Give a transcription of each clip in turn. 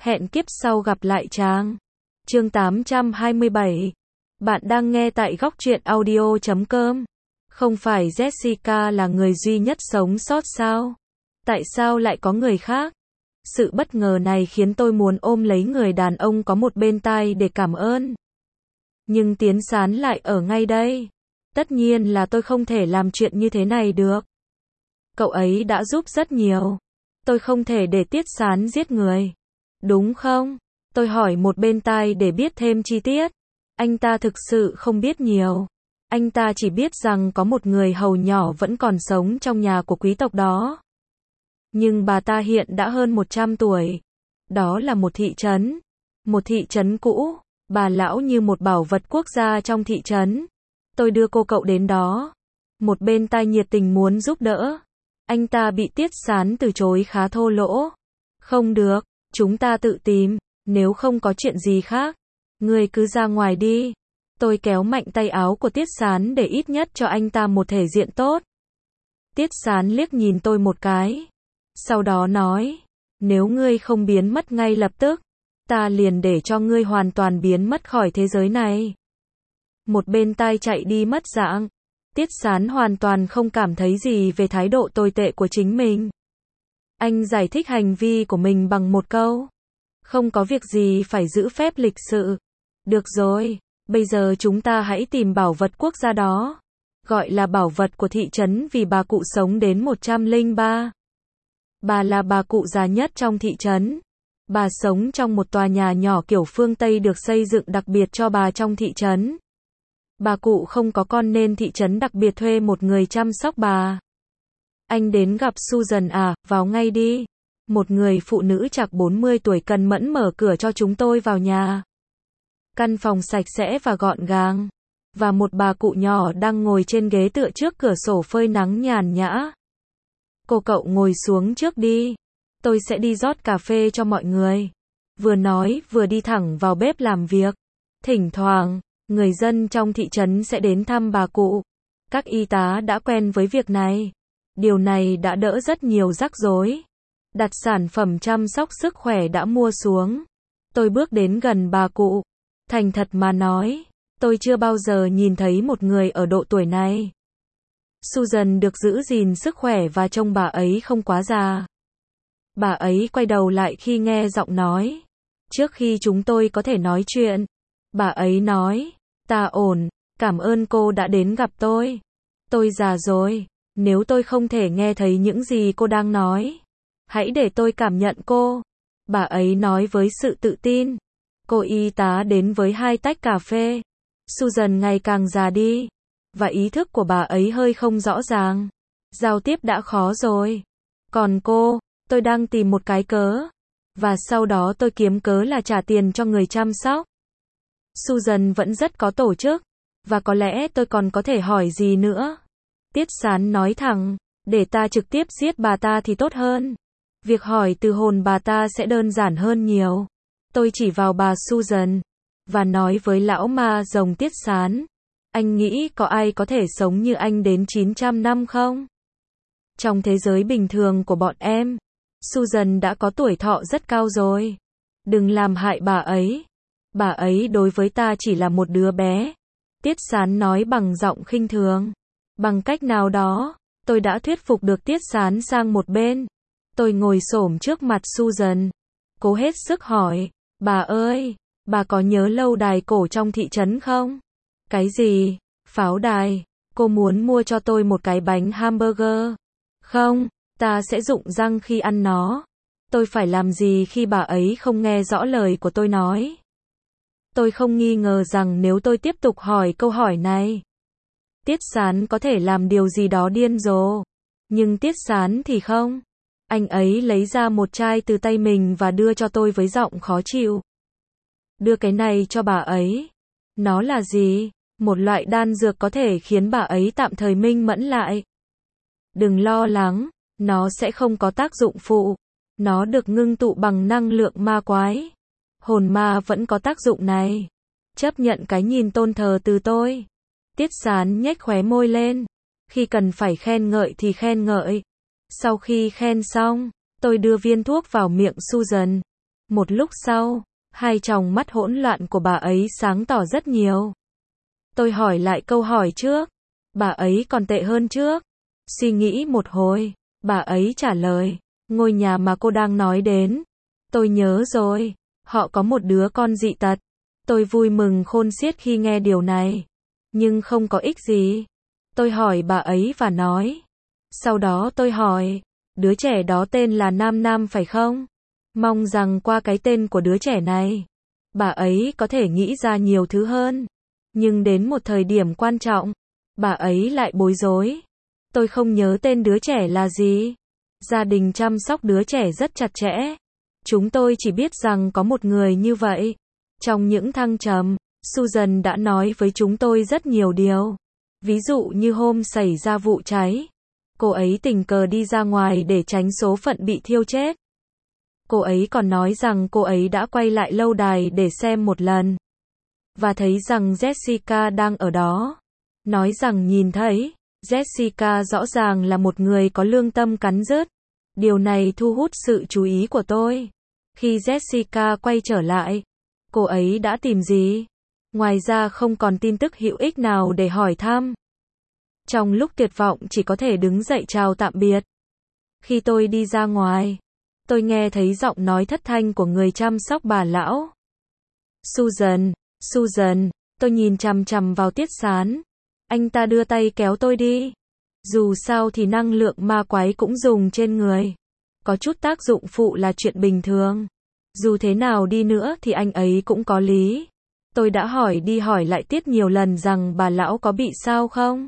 Hẹn kiếp sau gặp lại chàng. Chương 827. Bạn đang nghe tại góc truyện audio.com. Không phải Jessica là người duy nhất sống sót sao? Tại sao lại có người khác? Sự bất ngờ này khiến tôi muốn ôm lấy người đàn ông có một bên tai để cảm ơn. Nhưng Tiến Sán lại ở ngay đây. Tất nhiên là tôi không thể làm chuyện như thế này được. Cậu ấy đã giúp rất nhiều. Tôi không thể để Tiết Sán giết người. Đúng không? Tôi hỏi một bên tai để biết thêm chi tiết. Anh ta thực sự không biết nhiều. Anh ta chỉ biết rằng có một người hầu nhỏ vẫn còn sống trong nhà của quý tộc đó. Nhưng bà ta hiện đã hơn 100 tuổi. Đó là một thị trấn. Một thị trấn cũ. Bà lão như một bảo vật quốc gia trong thị trấn. Tôi đưa cậu đến đó. Một bên tai nhiệt tình muốn giúp đỡ. Anh ta bị Tiết Sán từ chối khá thô lỗ. Không được, chúng ta tự tìm, nếu không có chuyện gì khác. Ngươi cứ ra ngoài đi. Tôi kéo mạnh tay áo của Tiết Sán để ít nhất cho anh ta một thể diện tốt. Tiết Sán liếc nhìn tôi một cái. Sau đó nói, nếu ngươi không biến mất ngay lập tức, ta liền để cho ngươi hoàn toàn biến mất khỏi thế giới này. Một bên tai chạy đi mất dạng. Tiết Sán hoàn toàn không cảm thấy gì về thái độ tồi tệ của chính mình. Anh giải thích hành vi của mình bằng một câu. Không có việc gì phải giữ phép lịch sự. Được rồi, bây giờ chúng ta hãy tìm bảo vật quốc gia đó. Gọi là bảo vật của thị trấn vì bà cụ sống đến 103. Bà là bà cụ già nhất trong thị trấn. Bà sống trong một tòa nhà nhỏ kiểu phương Tây được xây dựng đặc biệt cho bà trong thị trấn. Bà cụ không có con nên thị trấn đặc biệt thuê một người chăm sóc bà. Anh đến gặp Susan à, vào ngay đi. Một người phụ nữ chạc 40 tuổi cần mẫn mở cửa cho chúng tôi vào nhà. Căn phòng sạch sẽ và gọn gàng. Và một bà cụ nhỏ đang ngồi trên ghế tựa trước cửa sổ phơi nắng nhàn nhã. Cậu ngồi xuống trước đi. Tôi sẽ đi rót cà phê cho mọi người. Vừa nói vừa đi thẳng vào bếp làm việc. Thỉnh thoảng, người dân trong thị trấn sẽ đến thăm bà cụ. Các y tá đã quen với việc này. Điều này đã đỡ rất nhiều rắc rối. Đặt sản phẩm chăm sóc sức khỏe đã mua xuống. Tôi bước đến gần bà cụ. Thành thật mà nói, tôi chưa bao giờ nhìn thấy một người ở độ tuổi này. Susan được giữ gìn sức khỏe và trông bà ấy không quá già. Bà ấy quay đầu lại khi nghe giọng nói. Trước khi chúng tôi có thể nói chuyện, bà ấy nói, ta ổn, cảm ơn cô đã đến gặp tôi. Tôi già rồi, nếu tôi không thể nghe thấy những gì cô đang nói, hãy để tôi cảm nhận cô. Bà ấy nói với sự tự tin. Cô y tá đến với 2 tách cà phê. Susan ngày càng già đi, và ý thức của bà ấy hơi không rõ ràng. Giao tiếp đã khó rồi. Còn cô, tôi đang tìm một cái cớ. Và sau đó tôi kiếm cớ là trả tiền cho người chăm sóc. Susan vẫn rất có tổ chức. Và có lẽ tôi còn có thể hỏi gì nữa. Tiết Sán nói thẳng, để ta trực tiếp giết bà ta thì tốt hơn. Việc hỏi từ hồn bà ta sẽ đơn giản hơn nhiều. Tôi chỉ vào bà Susan và nói với lão ma rồng Tiết Sán. Anh nghĩ có ai có thể sống như anh đến 900 năm không? Trong thế giới bình thường của bọn em, Susan đã có tuổi thọ rất cao rồi. Đừng làm hại bà ấy. Bà ấy đối với ta chỉ là một đứa bé. Tiết Sán nói bằng giọng khinh thường. Bằng cách nào đó, tôi đã thuyết phục được Tiết Sán sang một bên. Tôi ngồi xổm trước mặt Susan. Cố hết sức hỏi, bà ơi, bà có nhớ lâu đài cổ trong thị trấn không? Cái gì? Pháo đài? Cô muốn mua cho tôi một cái bánh hamburger? Không, ta sẽ rụng răng khi ăn nó. Tôi phải làm gì khi bà ấy không nghe rõ lời của tôi nói? Tôi không nghi ngờ rằng nếu tôi tiếp tục hỏi câu hỏi này, Tiết Sán có thể làm điều gì đó điên rồ. Nhưng Tiết Sán thì không. Anh ấy lấy ra một chai từ tay mình và đưa cho tôi với giọng khó chịu. Đưa cái này cho bà ấy. Nó là gì? Một loại đan dược có thể khiến bà ấy tạm thời minh mẫn lại. Đừng lo lắng, nó sẽ không có tác dụng phụ. Nó được ngưng tụ bằng năng lượng ma quái. Hồn ma vẫn có tác dụng này. Chấp nhận cái nhìn tôn thờ từ tôi. Tiết Sán nhếch khóe môi lên. Khi cần phải khen ngợi thì khen ngợi. Sau khi khen xong, tôi đưa viên thuốc vào miệng Susan. Một lúc sau, hai tròng mắt hỗn loạn của bà ấy sáng tỏ rất nhiều. Tôi hỏi lại câu hỏi trước. Bà ấy còn tệ hơn trước. Suy nghĩ một hồi, bà ấy trả lời, ngôi nhà mà cô đang nói đến. Tôi nhớ rồi, họ có một đứa con dị tật. Tôi vui mừng khôn xiết khi nghe điều này. Nhưng không có ích gì. Tôi hỏi bà ấy và nói. Sau đó tôi hỏi, đứa trẻ đó tên là Nam Nam phải không? Mong rằng qua cái tên của đứa trẻ này, bà ấy có thể nghĩ ra nhiều thứ hơn. Nhưng đến một thời điểm quan trọng, bà ấy lại bối rối. Tôi không nhớ tên đứa trẻ là gì. Gia đình chăm sóc đứa trẻ rất chặt chẽ. Chúng tôi chỉ biết rằng có một người như vậy. Trong những thăng trầm, Susan đã nói với chúng tôi rất nhiều điều. Ví dụ như hôm xảy ra vụ cháy, cô ấy tình cờ đi ra ngoài để tránh số phận bị thiêu chết. Cô ấy còn nói rằng cô ấy đã quay lại lâu đài để xem một lần. Và thấy rằng Jessica đang ở đó. Nói rằng nhìn thấy, Jessica rõ ràng là một người có lương tâm cắn rứt. Điều này thu hút sự chú ý của tôi. Khi Jessica quay trở lại, cô ấy đã tìm gì? Ngoài ra không còn tin tức hữu ích nào để hỏi thăm. Trong lúc tuyệt vọng chỉ có thể đứng dậy chào tạm biệt. Khi tôi đi ra ngoài, tôi nghe thấy giọng nói thất thanh của người chăm sóc bà lão. Susan, Susan, tôi nhìn chằm chằm vào Tiết Sán. Anh ta đưa tay kéo tôi đi. Dù sao thì năng lượng ma quái cũng dùng trên người. Có chút tác dụng phụ là chuyện bình thường. Dù thế nào đi nữa thì anh ấy cũng có lý. Tôi đã hỏi đi hỏi lại Tiết nhiều lần rằng bà lão có bị sao không.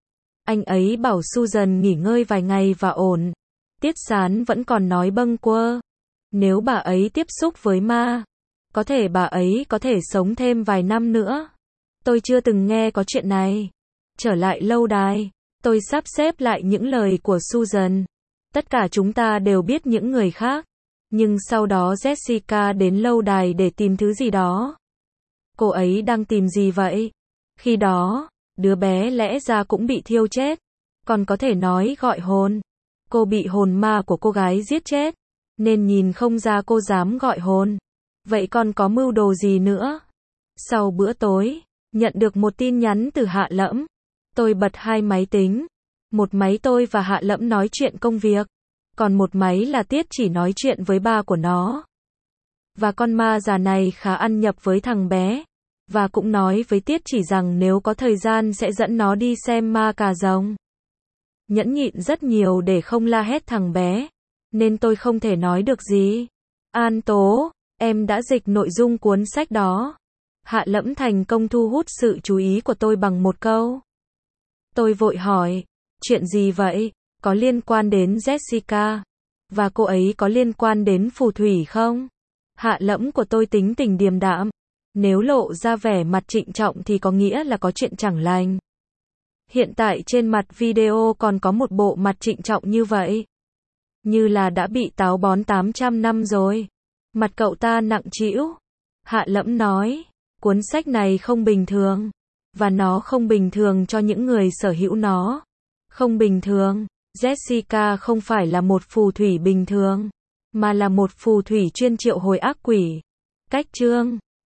Anh ấy bảo Susan nghỉ ngơi vài ngày và ổn. Tiết Sán vẫn còn nói bâng quơ. Nếu bà ấy tiếp xúc với ma, có thể bà ấy có thể sống thêm vài năm nữa. Tôi chưa từng nghe có chuyện này. Trở lại lâu đài, tôi sắp xếp lại những lời của Susan. Tất cả chúng ta đều biết những người khác. Nhưng sau đó Jessica đến lâu đài để tìm thứ gì đó. Cô ấy đang tìm gì vậy? Khi đó, đứa bé lẽ ra cũng bị thiêu chết. Còn có thể nói gọi hồn. Cô bị hồn ma của cô gái giết chết. Nên nhìn không ra cô dám gọi hồn. Vậy còn có mưu đồ gì nữa? Sau bữa tối, nhận được một tin nhắn từ Hạ Lẫm. Tôi bật hai máy tính. Một máy tôi và Hạ Lẫm nói chuyện công việc. Còn một máy là Tiết chỉ nói chuyện với ba của nó. Và con ma già này khá ăn nhập với thằng bé. Và cũng nói với Tiết chỉ rằng nếu có thời gian sẽ dẫn nó đi xem ma cà rồng. Nhẫn nhịn rất nhiều để không la hét thằng bé. Nên tôi không thể nói được gì. An Tố, em đã dịch nội dung cuốn sách đó. Hạ Lẫm thành công thu hút sự chú ý của tôi bằng một câu. Tôi vội hỏi, chuyện gì vậy? Có liên quan đến Jessica? Và cô ấy có liên quan đến phù thủy không? Hạ Lẫm của tôi tính tình điềm đạm. Nếu lộ ra vẻ mặt trịnh trọng thì có nghĩa là có chuyện chẳng lành. Hiện tại trên mặt video còn có một bộ mặt trịnh trọng như vậy. Như là đã bị táo bón 800 năm rồi. Mặt cậu ta nặng trĩu. Hạ Lẫm nói, cuốn sách này không bình thường. Và nó không bình thường cho những người sở hữu nó. Không bình thường. Jessica không phải là một phù thủy bình thường. Mà là một phù thủy chuyên triệu hồi ác quỷ. Cách chương